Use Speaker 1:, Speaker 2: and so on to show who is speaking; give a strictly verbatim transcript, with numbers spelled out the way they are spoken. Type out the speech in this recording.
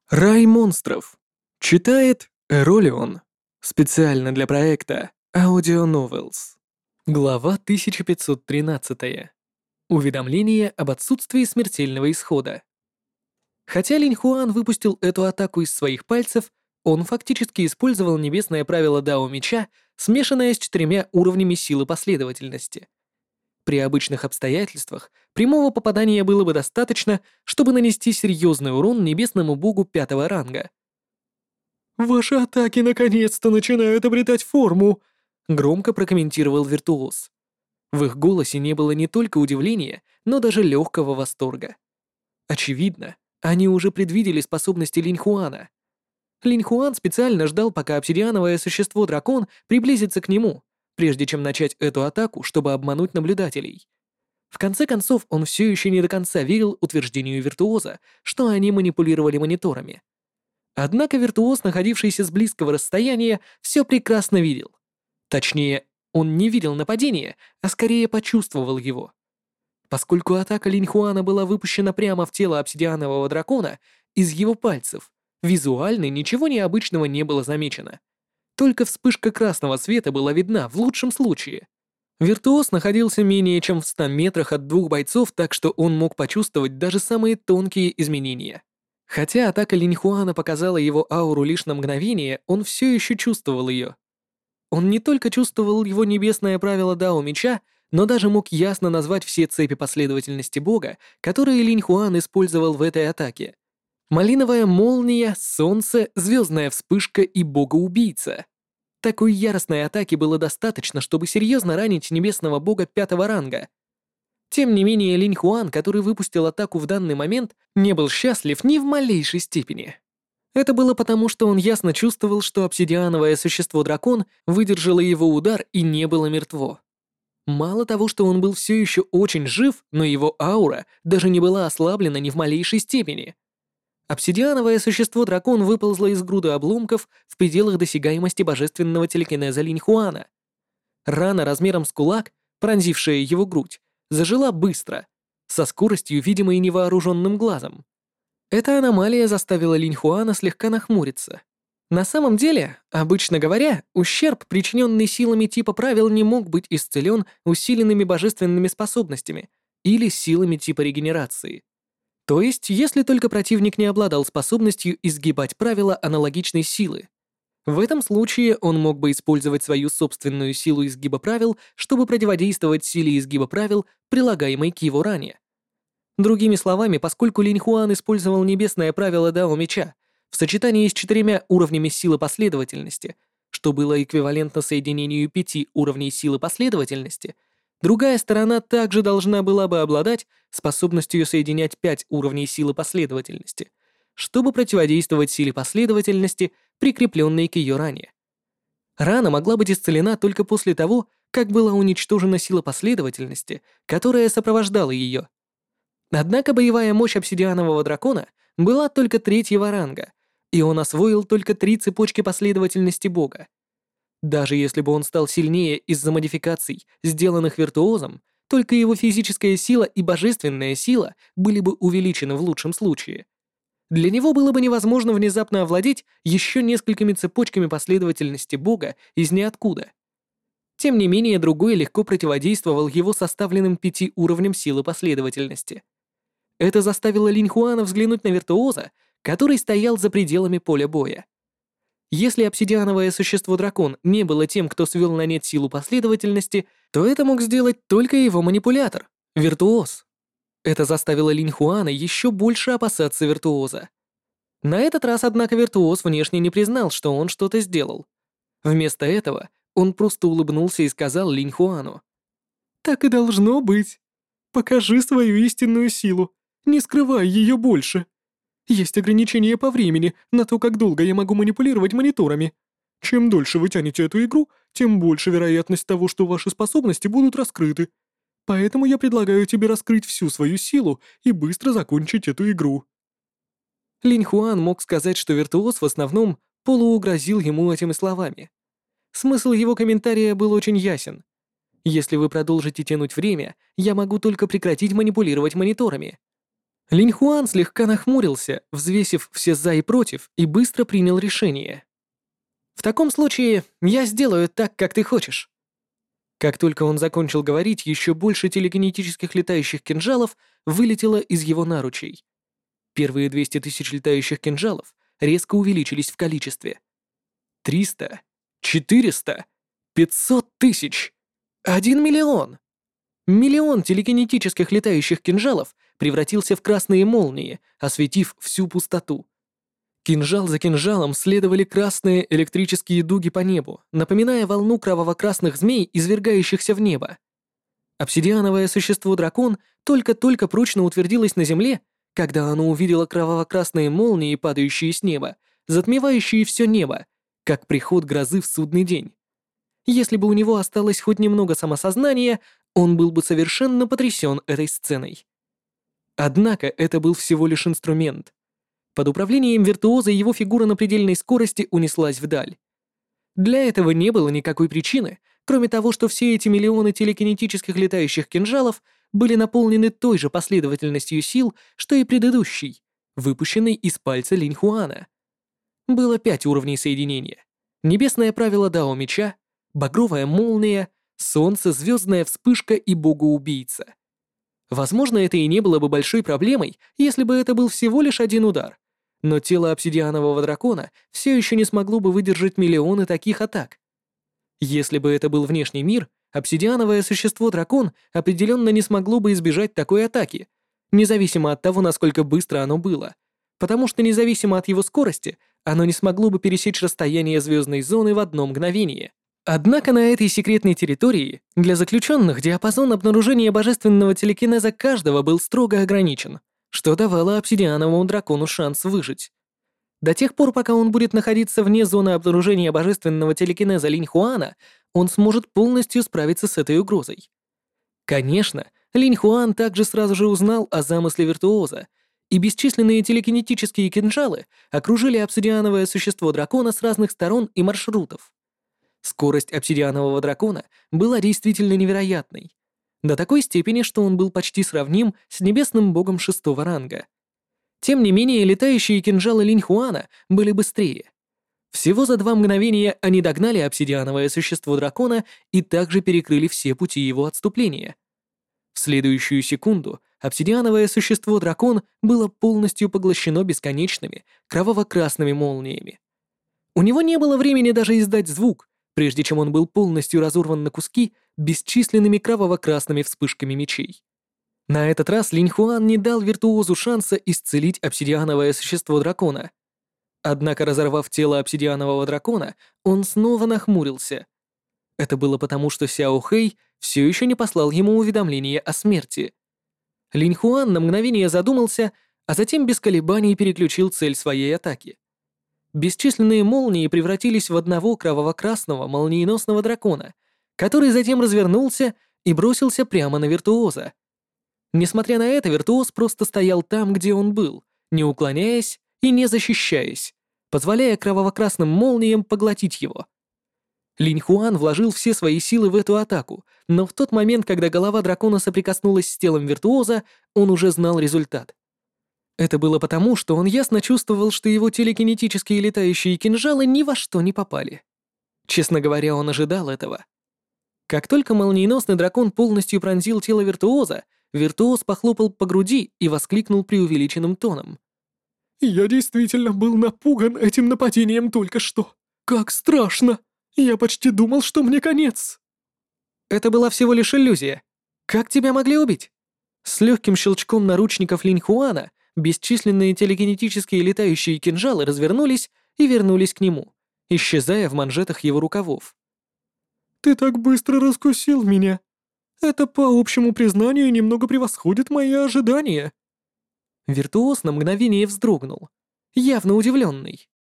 Speaker 1: Рай монстров. Читает Эролион. Специально для проекта Audio Novels. Глава тысяча пятьсот тринадцать. Уведомление об отсутствии смертельного исхода. Хотя Линь Хуан выпустил эту атаку из своих пальцев, он фактически использовал небесное правило Дао Меча, смешанное с четырьмя уровнями силы последовательности. При обычных обстоятельствах прямого попадания было бы достаточно, чтобы нанести серьезный урон небесному богу пятого ранга. «Ваши атаки наконец-то начинают обретать форму», — громко прокомментировал Виртуоз. В их голосе не было не только удивления, но даже легкого восторга. Очевидно, они уже предвидели способности Линь Хуана. Линь Хуан специально ждал, пока обсидиановое существо-дракон приблизится к нему, прежде чем начать эту атаку, чтобы обмануть наблюдателей. В конце концов, он все еще не до конца верил утверждению Виртуоза, что они манипулировали мониторами. Однако Виртуоз, находившийся с близкого расстояния, все прекрасно видел. Точнее, он не видел нападения, а скорее почувствовал его. Поскольку атака Линь Хуана была выпущена прямо в тело обсидианового дракона, из его пальцев, визуально ничего необычного не было замечено. Только вспышка красного света была видна в лучшем случае. Виртуоз находился менее чем в ста метрах от двух бойцов, так что он мог почувствовать даже самые тонкие изменения. Хотя атака Линь Хуана показала его ауру лишь на мгновение, он все еще чувствовал ее. Он не только чувствовал его небесное правило Дао Меча, но даже мог ясно назвать все цепи последовательности бога, которые Линь Хуан использовал в этой атаке. Малиновая молния, солнце, звездная вспышка и бога-убийца. Такой яростной атаки было достаточно, чтобы серьезно ранить небесного бога пятого ранга. Тем не менее, Линь Хуан, который выпустил атаку в данный момент, не был счастлив ни в малейшей степени. Это было потому, что он ясно чувствовал, что обсидиановое существо-дракон выдержало его удар и не было мертво. Мало того, что он был все еще очень жив, но его аура даже не была ослаблена ни в малейшей степени. Обсидиановое существо-дракон выползло из груды обломков в пределах досягаемости божественного телекинеза Линь Хуана. Рана размером с кулак, пронзившая его грудь, зажила быстро, со скоростью, видимой невооруженным глазом. Эта аномалия заставила Линь Хуана слегка нахмуриться. На самом деле, обычно говоря, ущерб, причиненный силами типа правил, не мог быть исцелен усиленными божественными способностями или силами типа регенерации. То есть, если только противник не обладал способностью изгибать правила аналогичной силы. В этом случае он мог бы использовать свою собственную силу изгиба правил, чтобы противодействовать силе изгиба правил, прилагаемой к его ране. Другими словами, поскольку Линь Хуан использовал небесное правило Дао Меча в сочетании с четырьмя уровнями силы последовательности, что было эквивалентно соединению пяти уровней силы последовательности, другая сторона также должна была бы обладать способностью соединять пять уровней силы последовательности, чтобы противодействовать силе последовательности, прикрепленной к ее ране. Рана могла быть исцелена только после того, как была уничтожена сила последовательности, которая сопровождала ее. Однако боевая мощь обсидианового дракона была только третьего ранга, и он освоил только три цепочки последовательности бога. Даже если бы он стал сильнее из-за модификаций, сделанных виртуозом, только его физическая сила и божественная сила были бы увеличены в лучшем случае. Для него было бы невозможно внезапно овладеть еще несколькими цепочками последовательности бога из ниоткуда. Тем не менее, другой легко противодействовал его составленным пяти уровням силы последовательности. Это заставило Линь Хуана взглянуть на виртуоза, который стоял за пределами поля боя. Если обсидиановое существо-дракон не было тем, кто свел на нет силу последовательности, то это мог сделать только его манипулятор, виртуоз. Это заставило Линь Хуана еще больше опасаться виртуоза. На этот раз, однако, виртуоз внешне не признал, что он что-то сделал. Вместо этого он просто улыбнулся и сказал Линь Хуану: «Так и должно быть. Покажи свою истинную силу, не скрывай ее больше. Есть ограничения по времени на то, как долго я могу манипулировать мониторами. Чем дольше вы тянете эту игру, тем больше вероятность того, что ваши способности будут раскрыты. Поэтому я предлагаю тебе раскрыть всю свою силу и быстро закончить эту игру». Линь Хуан мог сказать, что виртуоз в основном полуугрозил ему этими словами. Смысл его комментария был очень ясен. Если вы продолжите тянуть время, я могу только прекратить манипулировать мониторами. Линь Хуан слегка нахмурился, взвесив все «за» и «против», и быстро принял решение. «В таком случае я сделаю так, как ты хочешь». Как только он закончил говорить, еще больше телекинетических летающих кинжалов вылетело из его наручей. Первые двести тысяч летающих кинжалов резко увеличились в количестве. Триста, четыреста, пятьсот тысяч, один миллион. Миллион телекинетических летающих кинжалов превратился в красные молнии, осветив всю пустоту. Кинжал за кинжалом следовали красные электрические дуги по небу, напоминая волну кроваво-красных змей, извергающихся в небо. Обсидиановое существо-дракон только-только прочно утвердилось на земле, когда оно увидело кроваво-красные молнии, падающие с неба, затмевающие все небо, как приход грозы в судный день. Если бы у него осталось хоть немного самосознания, он был бы совершенно потрясен этой сценой. Однако это был всего лишь инструмент. Под управлением виртуоза его фигура на предельной скорости унеслась вдаль. Для этого не было никакой причины, кроме того, что все эти миллионы телекинетических летающих кинжалов были наполнены той же последовательностью сил, что и предыдущий, выпущенный из пальца Линь Хуана. Было пять уровней соединения. Небесное правило Дао Меча, багровая молния, солнце, звездная вспышка и богоубийца. Возможно, это и не было бы большой проблемой, если бы это был всего лишь один удар. Но тело обсидианового дракона все еще не смогло бы выдержать миллионы таких атак. Если бы это был внешний мир, обсидиановое существо-дракон определенно не смогло бы избежать такой атаки, независимо от того, насколько быстро оно было, потому что независимо от его скорости, оно не смогло бы пересечь расстояние звездной зоны в одно мгновение. Однако на этой секретной территории для заключенных диапазон обнаружения божественного телекинеза каждого был строго ограничен, что давало обсидиановому дракону шанс выжить. До тех пор, пока он будет находиться вне зоны обнаружения божественного телекинеза Линь Хуана, он сможет полностью справиться с этой угрозой. Конечно, Линь Хуан также сразу же узнал о замысле виртуоза, и бесчисленные телекинетические кинжалы окружили обсидиановое существо дракона с разных сторон и маршрутов. Скорость обсидианового дракона была действительно невероятной, до такой степени, что он был почти сравним с небесным богом шестого ранга. Тем не менее, летающие кинжалы Линь Хуана были быстрее. Всего за два мгновения они догнали обсидиановое существо дракона и также перекрыли все пути его отступления. В следующую секунду обсидиановое существо-дракон было полностью поглощено бесконечными кроваво-красными молниями. У него не было времени даже издать звук, прежде чем он был полностью разорван на куски бесчисленными кроваво-красными вспышками мечей. На этот раз Линь Хуан не дал виртуозу шанса исцелить обсидиановое существо дракона. Однако, разорвав тело обсидианового дракона, он снова нахмурился. Это было потому, что Сяо Хэй все еще не послал ему уведомление о смерти. Линь Хуан на мгновение задумался, а затем без колебаний переключил цель своей атаки. Бесчисленные молнии превратились в одного кроваво-красного молниеносного дракона, который затем развернулся и бросился прямо на виртуоза. Несмотря на это, виртуоз просто стоял там, где он был, не уклоняясь и не защищаясь, позволяя кроваво-красным молниям поглотить его. Линь Хуан вложил все свои силы в эту атаку, но в тот момент, когда голова дракона соприкоснулась с телом виртуоза, он уже знал результат. Это было потому, что он ясно чувствовал, что его телекинетические летающие кинжалы ни во что не попали. Честно говоря, он ожидал этого. Как только молниеносный дракон полностью пронзил тело виртуоза, виртуоз похлопал по груди и воскликнул преувеличенным тоном. «Я действительно был напуган этим нападением только что. Как страшно! Я почти думал, что мне конец!» «Это была всего лишь иллюзия. Как тебя могли убить?» С легким щелчком наручников Линь Хуана бесчисленные телекинетические летающие кинжалы развернулись и вернулись к нему, исчезая в манжетах его рукавов. «Ты так быстро раскусил меня. Это, по общему признанию, немного превосходит мои ожидания». Виртуоз на мгновение вздрогнул, явно удивленный.